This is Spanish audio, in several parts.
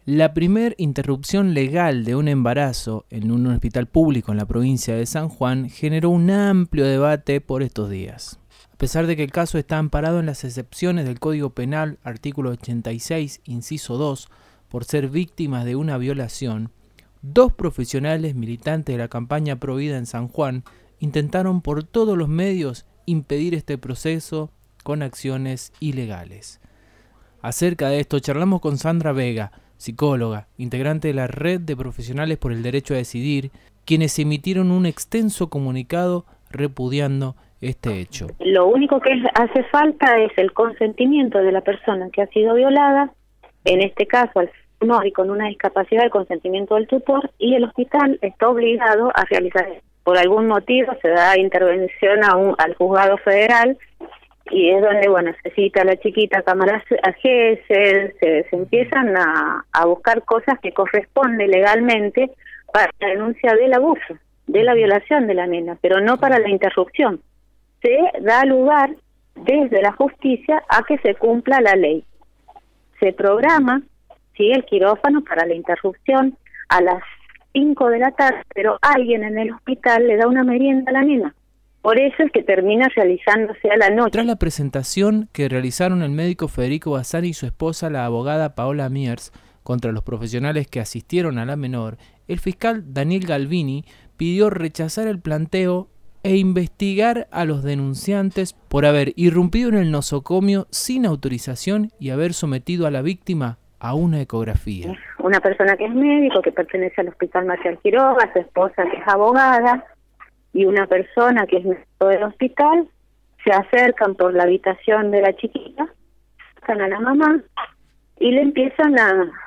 La primer interrupción legal de un embarazo en un hospital público en la provincia de San Juan generó un amplio debate por estos días. A pesar de que el caso está amparado en las excepciones del Código Penal, artículo 86, inciso 2, por ser víctimas de una violación, dos profesionales militantes de la campaña Provida en San Juan intentaron por todos los medios impedir este proceso con acciones ilegales. Acerca de esto charlamos con Sandra Vega, psicóloga, integrante de la Red de Profesionales por el Derecho a Decidir, quienes emitieron un extenso comunicado repudiando este hecho. Lo único que hace falta es el consentimiento de la persona que ha sido violada, en este caso al menor y con una discapacidad, el consentimiento del tutor, y el hospital está obligado a realizar. Por algún motivo se da intervención al juzgado federal y es donde, se cita a la chiquita cámaras a GESEL, se empiezan a buscar cosas que corresponden legalmente para la denuncia del abuso, de la violación de la nena, pero no para la interrupción. Se da lugar desde la justicia a que se cumpla la ley. Se programa, el quirófano para la interrupción a las 5 de la tarde, pero alguien en el hospital le da una merienda a la nena. Por eso es que termina realizándose a la noche. Tras la presentación que realizaron el médico Federico Bassani y su esposa, la abogada Paola Miers, contra los profesionales que asistieron a la menor, el fiscal Daniel Galvini pidió rechazar el planteo e investigar a los denunciantes por haber irrumpido en el nosocomio sin autorización y haber sometido a la víctima a una ecografía. Una persona que es médico, que pertenece al Hospital Marcial Quiroga, su esposa que es abogada, y una persona que es médico del hospital, se acercan por la habitación de la chiquita, sacan a la mamá y le empiezan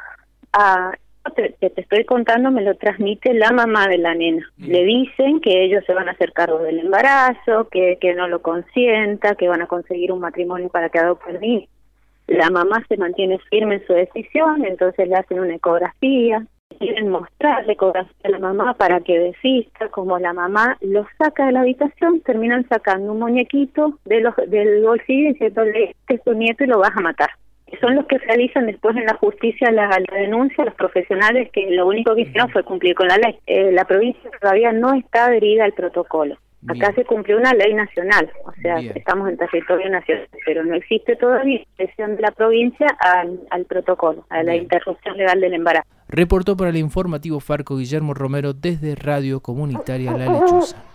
te estoy contando, me lo transmite la mamá de la nena. Le dicen que ellos se van a hacer cargo del embarazo, que no lo consienta, que van a conseguir un matrimonio para que adopte el niño. La mamá se mantiene firme en su decisión, entonces le hacen una ecografía. Quieren mostrarle ecografía a la mamá para que desista. Como la mamá lo saca de la habitación, terminan sacando un muñequito del bolsillo y diciéndole, este es tu nieto y lo vas a matar. Son los que realizan después en la justicia la denuncia, los profesionales que lo único que hicieron fue cumplir con la ley. La provincia todavía no está adherida al protocolo. Acá se cumplió una ley nacional, o sea, estamos en territorio nacional, pero no existe todavía adhesión de la provincia al protocolo, a la interrupción legal del embarazo. Reportó para el informativo Farco Guillermo Romero desde Radio Comunitaria La Lechuza.